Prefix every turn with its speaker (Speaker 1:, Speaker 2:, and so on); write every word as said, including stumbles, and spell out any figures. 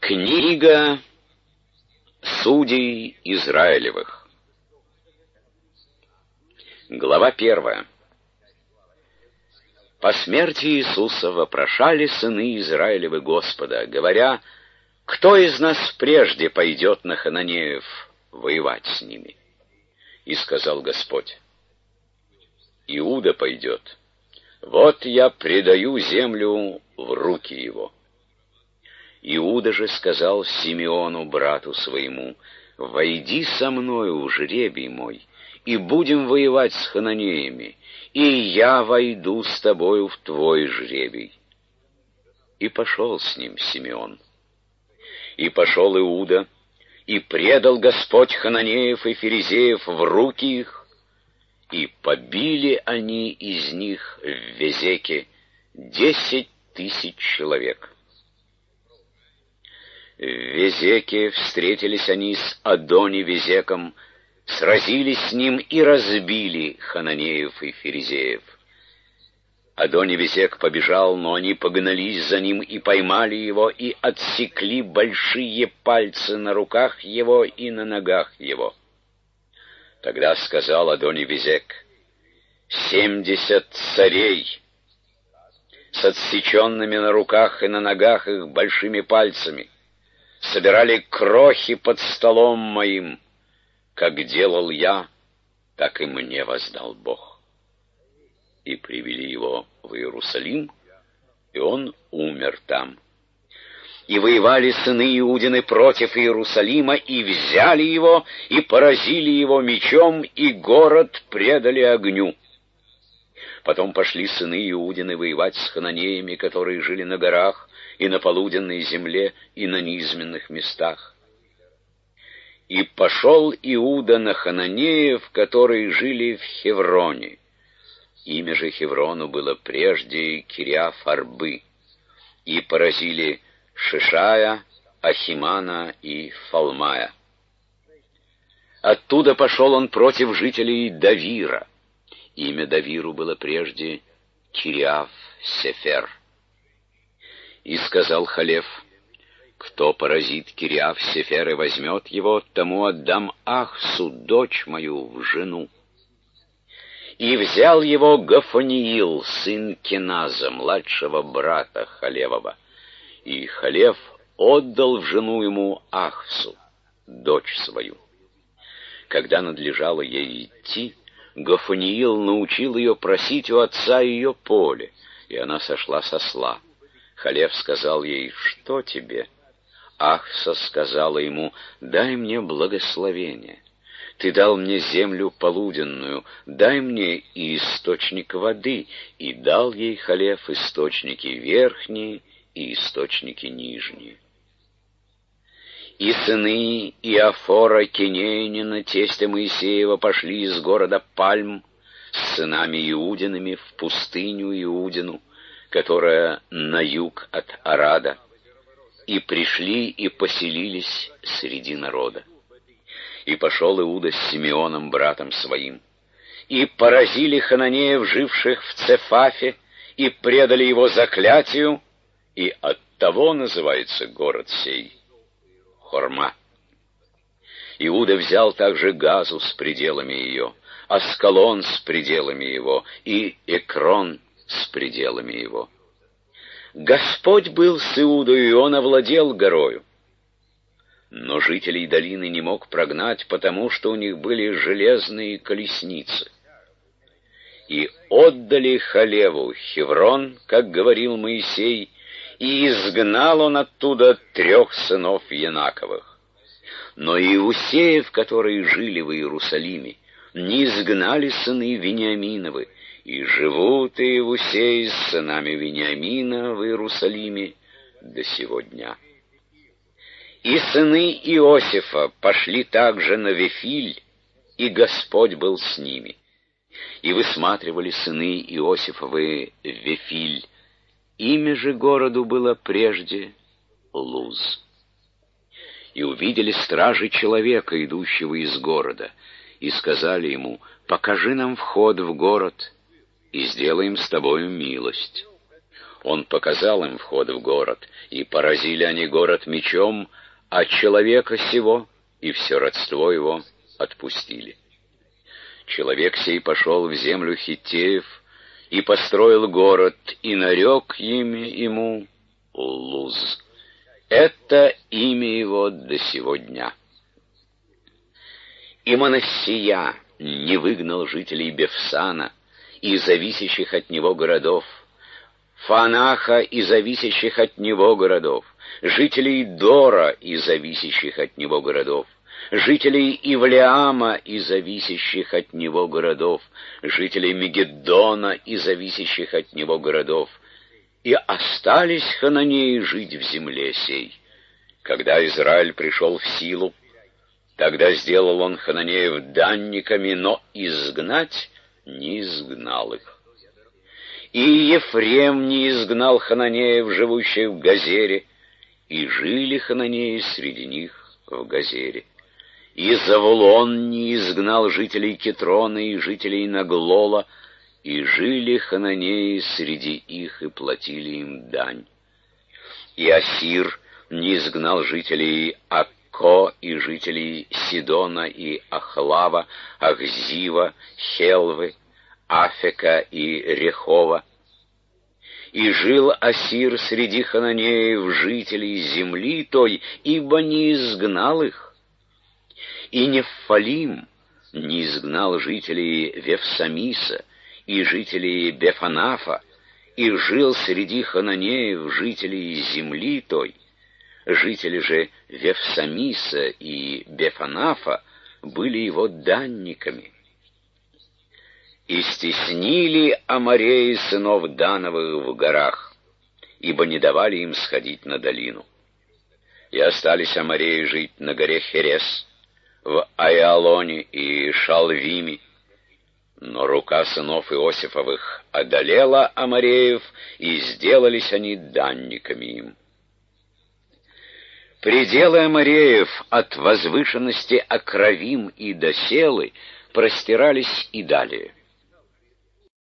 Speaker 1: Книга Судей Израилевых. Глава первая. По смерти Иисуса вопрошали сыны Израилевы Господа, говоря: «Кто из нас прежде пойдет на хананеев воевать с ними?» И сказал Господь: «Иуда пойдет. Вот я предаю землю в руки его». Иуда же сказал Симеону, брату своему: «Войди со мною в жребий мой, и будем воевать с хананеями, и я войду с тобою в твой жребий». И пошел с ним Симеон. И пошел Иуда, и предал Господь хананеев и ферезеев в руки их, и побили они из них в Везеке десять тысяч человек. В Везеке встретились они с Адони-Везеком, сразились с ним и разбили хананеев и ферезеев. Адони-Везек побежал, но они погнались за ним и поймали его, и отсекли большие пальцы на руках его и на ногах его. Тогда сказал Адони-Везек: «Семьдесят царей с отсеченными на руках и на ногах их большими пальцами собирали крохи под столом моим. Как делал я, так и мне воздал Бог». И привели его в Иерусалим, и он умер там. И воевали сыны Иудины против Иерусалима, и взяли его, и поразили его мечом, и город предали огню. Потом пошли сыны Иудины воевать с хананеями, которые жили на горах, и на полуденной земле, и на низменных местах. И пошел Иуда на хананеев, которые жили в Хевроне. Имя же Хеврону было прежде Кириаф-Арбы. И поразили Шишая, Ахимана и Фалмая. Оттуда пошел он против жителей Давира. Имя Давиру было прежде Кириаф-Сефер. И сказал Халев: «Кто поразит Кириаф-Сефер и возьмет его, тому отдам Ахсу, дочь мою, в жену». И взял его Гафаниил, сын Кеназа, младшего брата Халевова. И Халев отдал в жену ему Ахсу, дочь свою. Когда надлежало ей идти, Гафаниил научил ее просить у отца ее поле, и она сошла с осла. Халев сказал ей: «Что тебе?» Ахса сказала ему: «Дай мне благословение. Ты дал мне землю полуденную, дай мне и источник воды». И дал ей Халев источники верхние и источники нижние. И сыны Иофора Кинеянина, тестя Моисеева, пошли из города Пальм с сынами Иудиными в пустыню Иудину, которая на юг от Арада, и пришли и поселились среди народа. И пошел Иуда с Симеоном, братом своим, и поразили хананеев, живших в Цефафе, и предали его заклятию, и оттого называется город сей Хорма. Иуда взял также Газу с пределами ее, Аскалон с пределами его, и Экрон с пределами его. Господь был с Иудою, и он овладел горою. Но жителей долины не мог прогнать, потому что у них были железные колесницы. И отдали Халеву Хеврон, как говорил Моисей, и изгнал он оттуда трех сынов Янаковых. Но Иусеев, которые жили в Иерусалиме, не изгнали сыны Вениаминовы, и живут Иусеи с сынами Вениамина в Иерусалиме до сего дня. И сыны Иосифа пошли также на Вифиль, и Господь был с ними. И высматривали сыны Иосифовы Вифиль. Имя же городу было прежде Луз. И увидели стражи человека, идущего из города, и сказали ему: «Покажи нам вход в город, и сделаем с тобою милость». Он показал им вход в город, и поразили они город мечом, а человека сего и все родство его отпустили. Человек сей пошел в землю Хиттеев и построил город, и нарек имя ему Луз. Это имя его до сего дня. И Манассия не выгнал жителей Бефсана и зависящих от него городов, Фаанаха и зависящих от него городов, жителей Дора и зависящих от него городов, жителей Ивлеама и зависящих от него городов, жителей Мегиддона и зависящих от него городов. И остались хананеи жить в земле сей. Когда Израиль пришел в силу, тогда сделал он хананеев данниками, но изгнать не изгнал их. И Ефрем не изгнал хананеев, живущих в Газере, и жили хананеи среди них в Газере. И Завулон не изгнал жителей Китрона и жителей Наглола, и жили хананеи среди их и платили им дань. И Асир не изгнал жителей Акко и жителей Сидона и Ахлава, Ахзива, Хелвы, Афека и Рехова. И жил Асир среди хананеев, жителей земли той, ибо не изгнал их. И Нефалим не изгнал жителей Вефсамиса и жителей Бефанафа, и жил среди хананеев, жителей земли той. Жители же Вефсамиса и Бефанафа были его данниками. И стеснили амореи сынов Дановых в горах, ибо не давали им сходить на долину. И остались амореи жить на горе Херес, в Айалоне и Шалвиме, но рука сынов Иосифовых одолела амореев, и сделались они данниками им. Пределы амореев от возвышенности Акравим и до Селы простирались и далее.